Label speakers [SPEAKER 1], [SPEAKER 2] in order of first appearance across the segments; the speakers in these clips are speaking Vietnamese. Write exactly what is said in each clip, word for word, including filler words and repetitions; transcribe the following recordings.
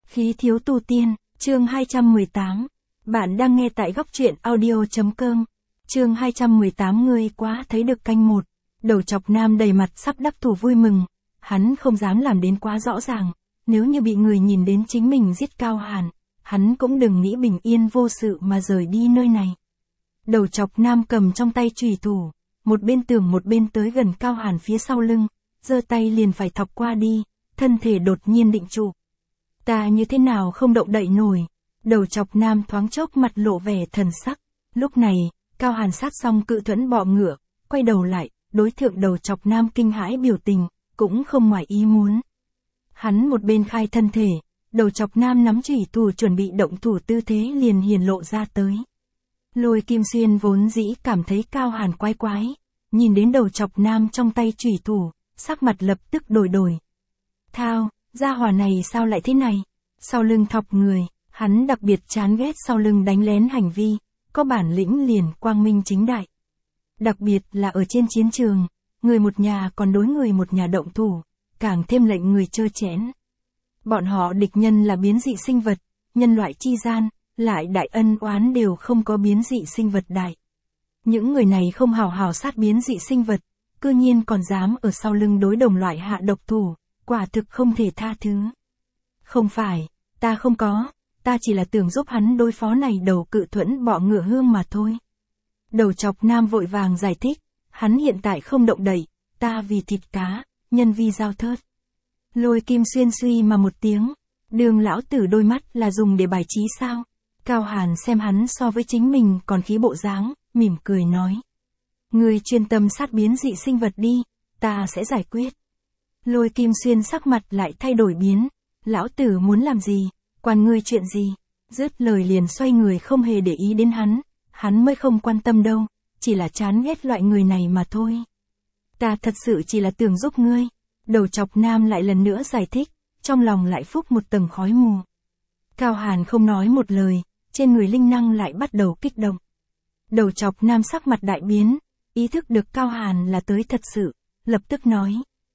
[SPEAKER 1] Khí thiếu tu tiên, chương hai trăm mười tám. Bạn đang nghe tại góc truyện audio.com. Chương hai trăm mười tám Ngươi quá thấy được canh một. Đầu chọc nam đầy mặt sắp đắc thủ vui mừng. Hắn không dám làm đến quá rõ ràng. Nếu như bị người nhìn đến chính mình giết Cao Hàn, hắn cũng đừng nghĩ bình yên vô sự mà rời đi nơi này. Đầu chọc nam cầm trong tay chùy thủ, một bên tường một bên tới gần Cao Hàn phía sau lưng, giơ tay liền phải thọc qua đi, thân thể đột nhiên định trụ. Ta như thế nào không động đậy nổi. Đầu chọc nam thoáng chốc mặt lộ vẻ thần sắc. Lúc này, Cao Hàn sát xong cự thuẫn bọ ngựa, quay đầu lại, đối thượng đầu chọc nam kinh hãi biểu tình, cũng không ngoài ý muốn. Hắn một bên khai thân thể, đầu chọc nam nắm chùy thủ chuẩn bị động thủ tư thế liền hiển lộ ra tới. Lôi Kim Xuyên vốn dĩ cảm thấy Cao Hàn quái quái, nhìn đến đầu chọc nam trong tay chùy thủ, sắc mặt lập tức đổi đổi. Thao, gia hỏa này sao lại thế này? Sau lưng thọc người, hắn đặc biệt chán ghét sau lưng đánh lén hành vi, có bản lĩnh liền quang minh chính đại. Đặc biệt là ở trên chiến trường, người một nhà còn đối người một nhà động thủ, càng thêm lệnh người trơ chẽn. Bọn họ địch nhân là biến dị sinh vật, nhân loại chi gian, lại đại ân oán đều không có biến dị sinh vật đại. Những người này không hào hào sát biến dị sinh vật, cư nhiên còn dám ở sau lưng đối đồng loại hạ độc thủ, quả thực không thể tha thứ. Không phải, ta không có, ta chỉ là tưởng giúp hắn đối phó này đầu cự thuẫn bọ ngựa hương mà thôi. Đầu chọc nam vội vàng giải thích, hắn hiện tại không động đậy, ta vì thịt cá, nhân vi giao thớt. Lôi Kim Xuyên suy mà một tiếng, đường lão tử đôi mắt là dùng để bài trí sao? Cao Hàn xem hắn so với chính mình còn khí bộ dáng, mỉm cười nói. Ngươi chuyên tâm sát biến dị sinh vật đi, ta sẽ giải quyết. Lôi Kim Xuyên sắc mặt lại thay đổi biến, lão tử muốn làm gì, quan ngươi chuyện gì, dứt lời liền xoay người không hề để ý đến hắn, hắn mới không quan tâm đâu, chỉ là chán ghét loại người này mà thôi. Ta thật sự chỉ là tưởng giúp ngươi, đầu chọc nam lại lần nữa giải thích, trong lòng lại phúc một tầng khói mù. Cao Hàn không nói một lời, trên người linh năng lại bắt đầu kích động. Đầu chọc nam sắc mặt đại biến, ý thức được Cao Hàn là tới thật sự, lập tức nói.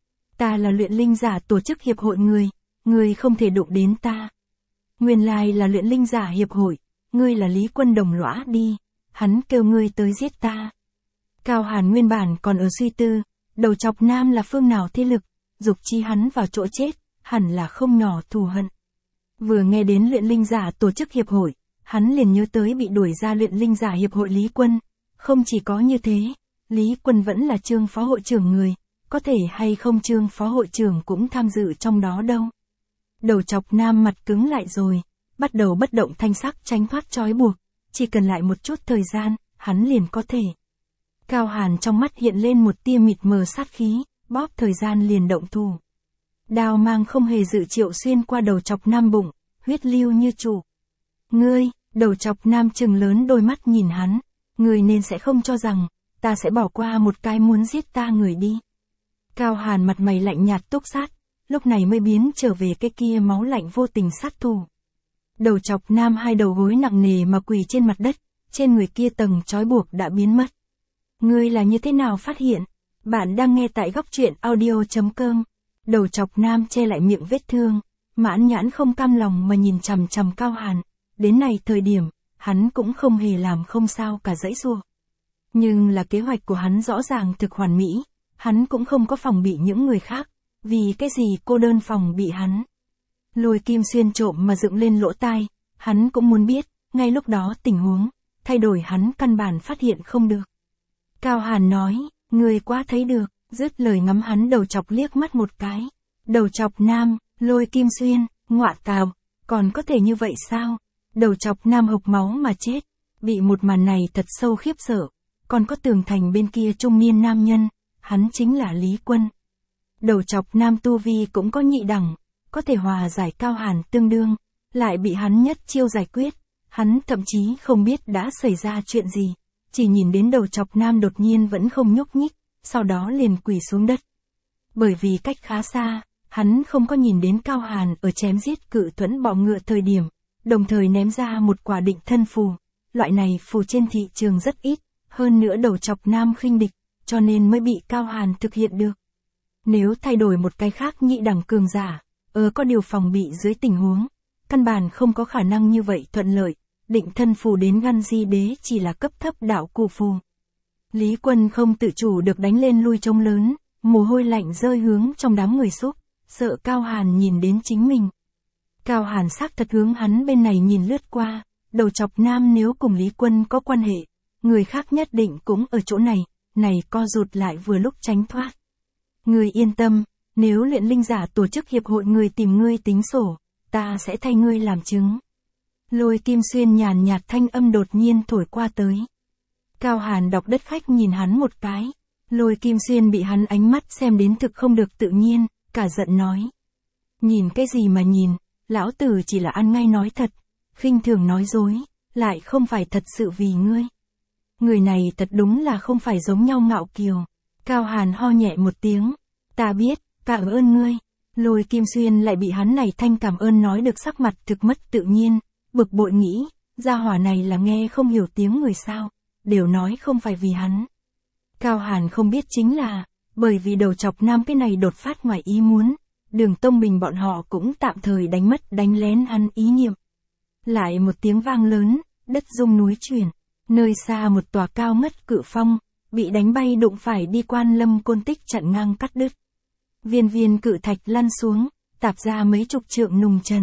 [SPEAKER 1] Ta là luyện linh giả tổ chức hiệp hội người, ngươi không thể đụng đến ta. Nguyên lai là luyện linh giả hiệp hội, ngươi là Lý Quân đồng lõa đi, hắn kêu ngươi tới giết ta. Cao Hàn nguyên bản còn ở suy tư, đầu chọc nam là phương nào thế lực, dục chi hắn vào chỗ chết, hẳn là không nhỏ thù hận. Vừa nghe đến luyện linh giả tổ chức hiệp hội, hắn liền nhớ tới bị đuổi ra luyện linh giả hiệp hội Lý Quân. Không chỉ có như thế, Lý Quân vẫn là Trương phó hội trưởng người, có thể hay không Trương phó hội trưởng cũng tham dự trong đó đâu. Đầu chọc nam mặt cứng lại rồi, bắt đầu bất động thanh sắc tránh thoát trói buộc, chỉ cần lại một chút thời gian, hắn liền có thể. Cao Hàn trong mắt hiện lên một tia mịt mờ sát khí, bóp thời gian liền động thủ. Đao mang không hề dự triệu xuyên qua đầu chọc nam bụng, huyết lưu như trụ. Ngươi, đầu chọc nam trừng lớn đôi mắt nhìn hắn, ngươi nên sẽ không cho rằng, ta sẽ bỏ qua một cái muốn giết ta người đi. Cao Hàn mặt mày lạnh nhạt túc sát, lúc này mới biến trở về cái kia máu lạnh vô tình sát thủ. Đầu chọc nam hai đầu gối nặng nề mà quỳ trên mặt đất, trên người kia tầng trói buộc đã biến mất. Ngươi là như thế nào phát hiện? Bạn đang nghe tại góc truyện audio.com. Đầu chọc nam che lại miệng vết thương, mãn nhãn không cam lòng mà nhìn chằm chằm Cao Hàn. Đến này thời điểm, hắn cũng không hề làm không sao cả dãy xua. Nhưng là kế hoạch của hắn rõ ràng thực hoàn mỹ, hắn cũng không có phòng bị những người khác, vì cái gì cô đơn phòng bị hắn. Lôi Kim Xuyên trộm mà dựng lên lỗ tai, hắn cũng muốn biết, ngay lúc đó tình huống, thay đổi hắn căn bản phát hiện không được. Cao Hàn nói, người quá thấy được, dứt lời ngắm hắn đầu chọc liếc mắt một cái. Đầu chọc nam, Lôi Kim Xuyên, ngọa tào, còn có thể như vậy sao? Đầu chọc nam hộc máu mà chết, bị một màn này thật sâu khiếp sợ, còn có tường thành bên kia trung niên nam nhân, hắn chính là Lý Quân. Đầu chọc nam tu vi cũng có nhị đẳng, có thể hòa giải Cao Hàn tương đương, lại bị hắn nhất chiêu giải quyết, hắn thậm chí không biết đã xảy ra chuyện gì, chỉ nhìn đến đầu chọc nam đột nhiên vẫn không nhúc nhích, sau đó liền quỳ xuống đất. Bởi vì cách khá xa, hắn không có nhìn đến Cao Hàn ở chém giết cự thuẫn bọ ngựa thời điểm, đồng thời ném ra một quả định thân phù, loại này phù trên thị trường rất ít, hơn nữa đầu chọc nam khinh địch, cho nên mới bị Cao Hàn thực hiện được. Nếu thay đổi một cái khác nhị đẳng cường giả, ở có điều phòng bị dưới tình huống, căn bản không có khả năng như vậy thuận lợi, định thân phù đến Gan Di Đế chỉ là cấp thấp đạo cụ phù. Lý Quân không tự chủ được đánh lên lui trống lớn, mồ hôi lạnh rơi hướng trong đám người xúc, sợ Cao Hàn nhìn đến chính mình. Cao Hàn xác thật hướng hắn bên này nhìn lướt qua, đầu chọc nam nếu cùng Lý Quân có quan hệ, người khác nhất định cũng ở chỗ này, này co rụt lại vừa lúc tránh thoát. Ngươi yên tâm, nếu luyện linh giả tổ chức hiệp hội người tìm ngươi tính sổ, ta sẽ thay ngươi làm chứng. Lôi Kim Xuyên nhàn nhạt thanh âm đột nhiên thổi qua tới. Cao Hàn đọc đất khách nhìn hắn một cái, Lôi Kim Xuyên bị hắn ánh mắt xem đến thực không được tự nhiên, cả giận nói. Nhìn cái gì mà nhìn, lão tử chỉ là ăn ngay nói thật, khinh thường nói dối, lại không phải thật sự vì ngươi. Người này thật đúng là không phải giống nhau ngạo kiều. Cao Hàn ho nhẹ một tiếng, ta biết, cảm ơn ngươi. Lôi Kim Xuyên lại bị hắn này thanh cảm ơn nói được sắc mặt thực mất tự nhiên, bực bội nghĩ, gia hỏa này là nghe không hiểu tiếng người sao, đều nói không phải vì hắn. Cao Hàn không biết chính là, bởi vì đầu chọc nam cái này đột phát ngoài ý muốn, Đường Tông Bình bọn họ cũng tạm thời đánh mất đánh lén hắn ý niệm. Lại một tiếng vang lớn, đất rung núi chuyển, nơi xa một tòa cao ngất cự phong, bị đánh bay đụng phải đi Quan Lâm côn tích chặn ngang cắt đứt. Viên viên cự thạch lăn xuống, tạp ra mấy chục trượng nùng trần.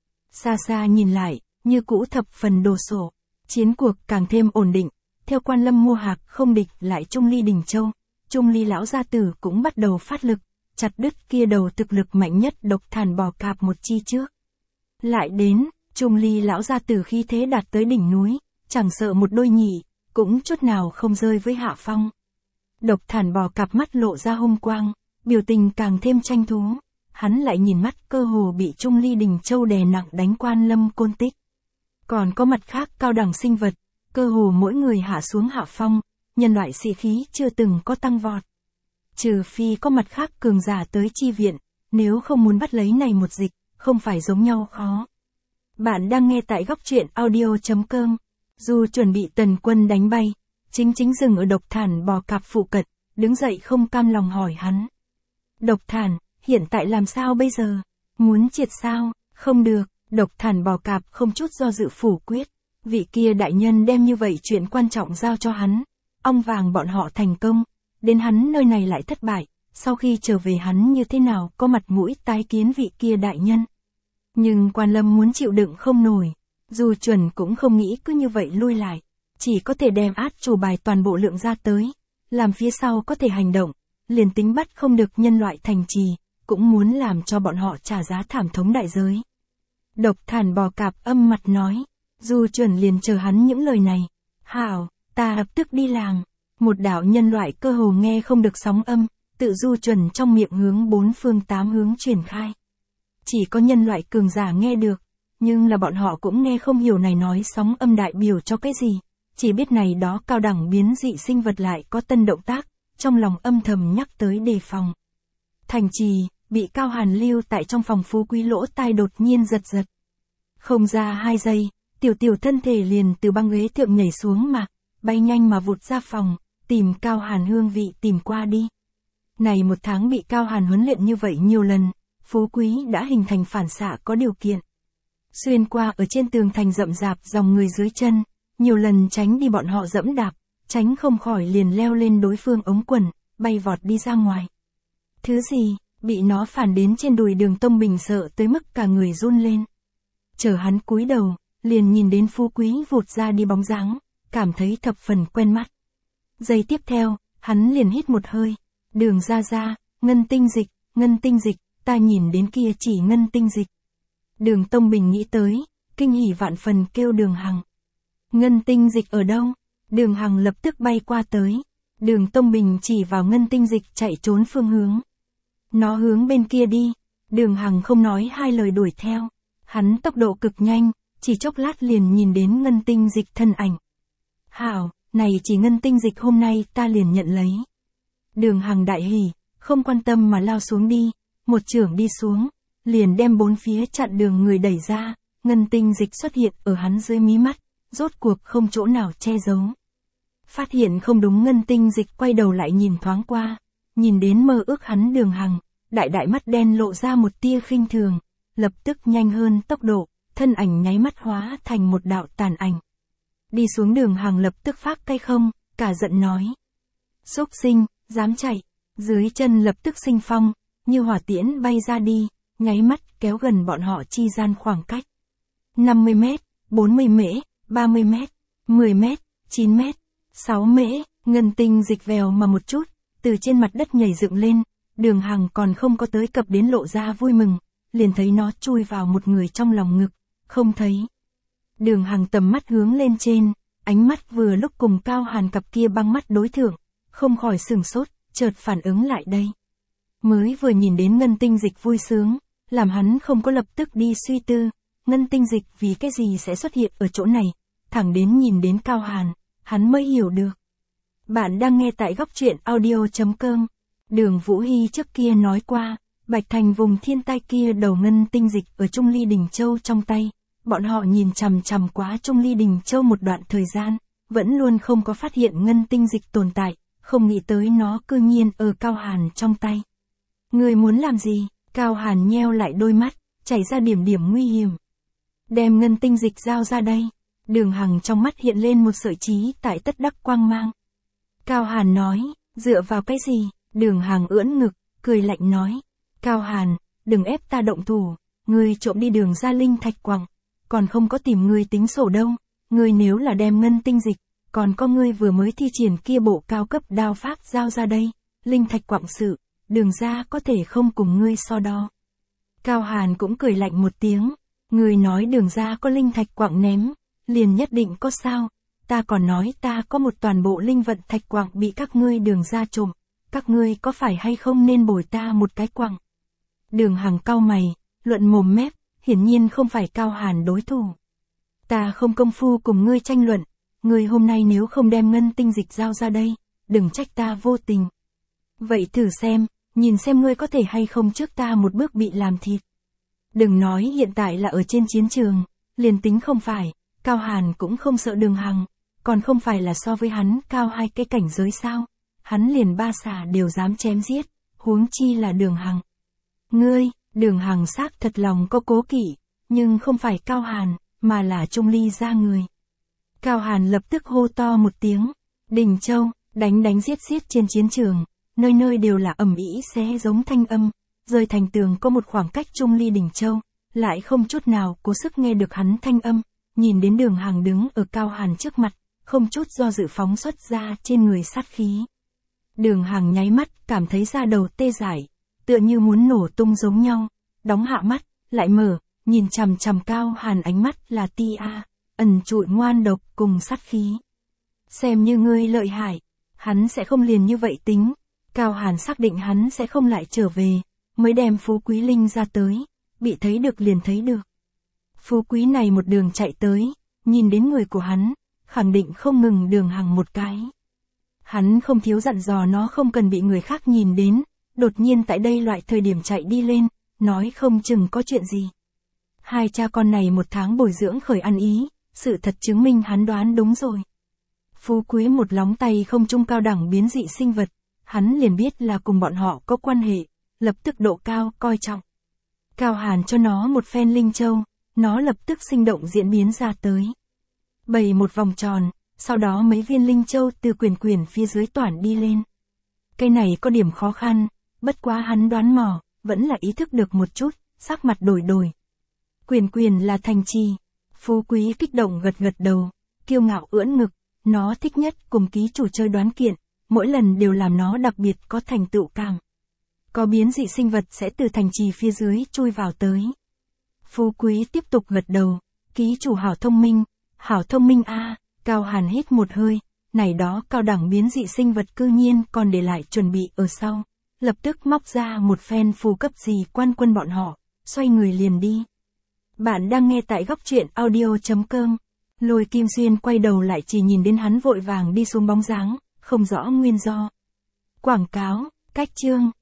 [SPEAKER 1] Xa xa nhìn lại, như cũ thập phần đồ sộ, chiến cuộc càng thêm ổn định, theo Quan Lâm mua hạc không địch lại Trung Ly Đình Châu, Trung Ly lão gia tử cũng bắt đầu phát lực, chặt đứt kia đầu thực lực mạnh nhất độc thản bò cạp một chi trước. Lại đến, Trung Ly lão gia tử khi thế đạt tới đỉnh núi, chẳng sợ một đôi nhị, cũng chút nào không rơi với hạ phong. Độc thản bò cạp mắt lộ ra hung quang, biểu tình càng thêm tranh thú, hắn lại nhìn mắt cơ hồ bị Trung Ly Đình Châu đè nặng đánh Quan Lâm côn tích. Còn có mặt khác cao đẳng sinh vật, cơ hồ mỗi người hạ xuống hạ phong, nhân loại sĩ khí chưa từng có tăng vọt. Trừ phi có mặt khác cường giả tới chi viện, nếu không muốn bắt lấy này một dịch, không phải giống nhau khó. Bạn đang nghe tại góc truyện audio.com. Dù chuẩn bị Tần Quân đánh bay, chính chính dừng ở Độc Thản bò cạp phụ cận, đứng dậy không cam lòng hỏi hắn. Độc Thản, hiện tại làm sao bây giờ? Muốn triệt sao? Không được, Độc Thản bò cạp không chút do dự phủ quyết. Vị kia đại nhân đem như vậy chuyện quan trọng giao cho hắn. Ong vàng bọn họ thành công, đến hắn nơi này lại thất bại, sau khi trở về hắn như thế nào có mặt mũi tái kiến vị kia đại nhân. Nhưng Quan Lâm muốn chịu đựng không nổi. Dù chuẩn cũng không nghĩ cứ như vậy lui lại, chỉ có thể đem át chủ bài toàn bộ lượng ra tới, làm phía sau có thể hành động, liền tính bắt không được nhân loại thành trì, cũng muốn làm cho bọn họ trả giá thảm thống đại giới. Độc Thản bò cạp âm mặt nói, dù chuẩn liền chờ hắn những lời này, hảo, ta lập tức đi làng. Một đạo nhân loại cơ hồ nghe không được sóng âm, tự du chuẩn trong miệng hướng bốn phương tám hướng truyền khai. Chỉ có nhân loại cường giả nghe được. Nhưng là bọn họ cũng nghe không hiểu này nói sóng âm đại biểu cho cái gì, chỉ biết này đó cao đẳng biến dị sinh vật lại có tân động tác, trong lòng âm thầm nhắc tới đề phòng. Thành trì, bị Cao Hàn lưu tại trong phòng Phú Quý lỗ tai đột nhiên giật giật. Không ra hai giây, tiểu tiểu thân thể liền từ băng ghế thượng nhảy xuống mà, bay nhanh mà vụt ra phòng, tìm Cao Hàn hương vị tìm qua đi. Này một tháng bị Cao Hàn huấn luyện như vậy nhiều lần, Phú Quý đã hình thành phản xạ có điều kiện. Xuyên qua ở trên tường thành rậm rạp dòng người dưới chân, nhiều lần tránh đi bọn họ dẫm đạp, tránh không khỏi liền leo lên đối phương ống quần, bay vọt đi ra ngoài. Thứ gì, bị nó phản đến trên đùi Đường Tông Bình sợ tới mức cả người run lên. Chờ hắn cúi đầu, liền nhìn đến Phú Quý vụt ra đi bóng dáng, cảm thấy thập phần quen mắt. Giây tiếp theo, hắn liền hít một hơi, Đường ra ra, ngân tinh dịch, ngân tinh dịch, ta nhìn đến kia chỉ ngân tinh dịch. Đường Tông Bình nghĩ tới, kinh hỉ vạn phần kêu Đường Hằng. Ngân tinh dịch ở đâu? Đường Hằng lập tức bay qua tới. Đường Tông Bình chỉ vào ngân tinh dịch chạy trốn phương hướng. Nó hướng bên kia đi. Đường Hằng không nói hai lời đuổi theo. Hắn tốc độ cực nhanh, chỉ chốc lát liền nhìn đến ngân tinh dịch thân ảnh. Hảo, này chỉ ngân tinh dịch hôm nay ta liền nhận lấy. Đường Hằng đại hỉ, không quan tâm mà lao xuống đi, một chưởng đi xuống, liền đem bốn phía chặn đường người đẩy ra, ngân tinh dịch xuất hiện ở hắn dưới mí mắt, rốt cuộc không chỗ nào che giấu. Phát hiện không đúng ngân tinh dịch quay đầu lại nhìn thoáng qua, nhìn đến mơ ước hắn Đường Hằng, đại đại mắt đen lộ ra một tia khinh thường, lập tức nhanh hơn tốc độ, thân ảnh nháy mắt hóa thành một đạo tàn ảnh. Đi xuống đường hàng lập tức phát cây không, cả giận nói. Xúc sinh, dám chạy, dưới chân lập tức sinh phong, như hỏa tiễn bay ra đi, nháy mắt kéo gần bọn họ chi gian khoảng cách. năm mươi mét, bốn mươi mễ, ba mươi mét, mười mét, chín mét, sáu mễ, ngân tinh dịch vèo mà một chút, từ trên mặt đất nhảy dựng lên, đường hàng còn không có tới cập đến lộ ra vui mừng, liền thấy nó chui vào một người trong lòng ngực, không thấy. Đường hàng tầm mắt hướng lên trên, ánh mắt vừa lúc cùng Cao Hàn cặp kia băng mắt đối thượng, không khỏi sửng sốt, chợt phản ứng lại đây. Mới vừa nhìn đến ngân tinh dịch vui sướng, làm hắn không có lập tức đi suy tư, ngân tinh dịch vì cái gì sẽ xuất hiện ở chỗ này, thẳng đến nhìn đến Cao Hàn, hắn mới hiểu được. Bạn đang nghe tại góc truyện audio.com. Đường Vũ Hy trước kia nói qua, Bạch Thành vùng thiên tai kia đầu ngân tinh dịch ở Trung Ly Đình Châu trong tay, bọn họ nhìn chằm chằm quá Trung Ly Đình Châu một đoạn thời gian, vẫn luôn không có phát hiện ngân tinh dịch tồn tại, không nghĩ tới nó cư nhiên ở Cao Hàn trong tay. Người muốn làm gì? Cao Hàn nheo lại đôi mắt, chảy ra điểm điểm nguy hiểm. Đem ngân tinh dịch giao ra đây. Đường Hằng trong mắt hiện lên một sợi trí tại tất đắc quang mang. Cao Hàn nói, dựa vào cái gì? Đường Hằng ưỡn ngực, cười lạnh nói. Cao Hàn, đừng ép ta động thủ, ngươi trộm đi đường ra linh thạch quặng, còn không có tìm ngươi tính sổ đâu, ngươi nếu là đem ngân tinh dịch, còn có ngươi vừa mới thi triển kia bộ cao cấp đao pháp giao ra đây, linh thạch quặng sự, đường ra có thể không cùng ngươi so đo. Cao Hàn cũng cười lạnh một tiếng, ngươi nói đường ra có linh thạch quặng ném, liền nhất định có sao, ta còn nói ta có một toàn bộ linh vận thạch quặng bị các ngươi đường ra trộm, các ngươi có phải hay không nên bồi ta một cái quặng. Đường Hằng cau mày, luận mồm mép, hiển nhiên không phải Cao Hàn đối thủ. Ta không công phu cùng ngươi tranh luận, ngươi hôm nay nếu không đem ngân tinh dịch giao ra đây, đừng trách ta vô tình. Vậy thử xem, nhìn xem ngươi có thể hay không trước ta một bước bị làm thịt. Đừng nói hiện tại là ở trên chiến trường, liền tính không phải, Cao Hàn cũng không sợ Đường Hằng, còn không phải là so với hắn cao hai cái cảnh giới sao, hắn liền ba xà đều dám chém giết, huống chi là Đường Hằng. Ngươi, Đường Hằng xác thật lòng có cố kỵ, nhưng không phải Cao Hàn, mà là Trung Ly ra người. Cao Hàn lập tức hô to một tiếng, Đình Châu, đánh đánh giết giết trên chiến trường, nơi nơi đều là ầm ĩ xé giống thanh âm, rơi thành tường có một khoảng cách Trung Ly Đình Châu, lại không chút nào cố sức nghe được hắn thanh âm, nhìn đến Đường Hằng đứng ở Cao Hàn trước mặt, không chút do dự phóng xuất ra trên người sát khí. Đường Hằng nháy mắt cảm thấy da đầu tê dại, tựa như muốn nổ tung giống nhau, đóng hạ mắt, lại mở, nhìn chằm chằm Cao Hàn ánh mắt là tia, ẩn trụi ngoan độc cùng sát khí. Xem như ngươi lợi hại, hắn sẽ không liền như vậy tính, Cao Hàn xác định hắn sẽ không lại trở về, mới đem Phú Quý Linh ra tới, bị thấy được liền thấy được. Phú Quý này một đường chạy tới, nhìn đến người của hắn, khẳng định không ngừng Đường Hằng một cái. Hắn không thiếu dặn dò nó không cần bị người khác nhìn đến, đột nhiên tại đây loại thời điểm chạy đi lên, nói không chừng có chuyện gì. Hai cha con này một tháng bồi dưỡng khởi ăn ý, sự thật chứng minh hắn đoán đúng rồi. Phú Quý một lóng tay không trung cao đẳng biến dị sinh vật, hắn liền biết là cùng bọn họ có quan hệ, lập tức độ cao coi trọng. Cao Hàn cho nó một phen linh châu, nó lập tức sinh động diễn biến ra tới. Bày một vòng tròn, sau đó mấy viên linh châu từ quyền quyền phía dưới toản đi lên. Cái này có điểm khó khăn, bất quá hắn đoán mò, vẫn là ý thức được một chút, sắc mặt đổi đổi. Quyền quyền là thành trì. Phú Quý kích động gật gật đầu, kiêu ngạo ưỡn ngực, nó thích nhất cùng ký chủ chơi đoán kiện, mỗi lần đều làm nó đặc biệt có thành tựu cảm. Có biến dị sinh vật sẽ từ thành trì phía dưới chui vào tới. Phú Quý tiếp tục gật đầu, ký chủ hảo thông minh, hảo thông minh a. À. Cao Hàn hít một hơi, này đó cao đẳng biến dị sinh vật cư nhiên còn để lại chuẩn bị ở sau, lập tức móc ra một phen phù cấp gì quan quân bọn họ, xoay người liền đi. Bạn đang nghe tại góc truyện audio.com. Lôi Kim Xuyên quay đầu lại chỉ nhìn đến hắn vội vàng đi xuống bóng dáng, không rõ nguyên do. Quảng cáo, cách chương.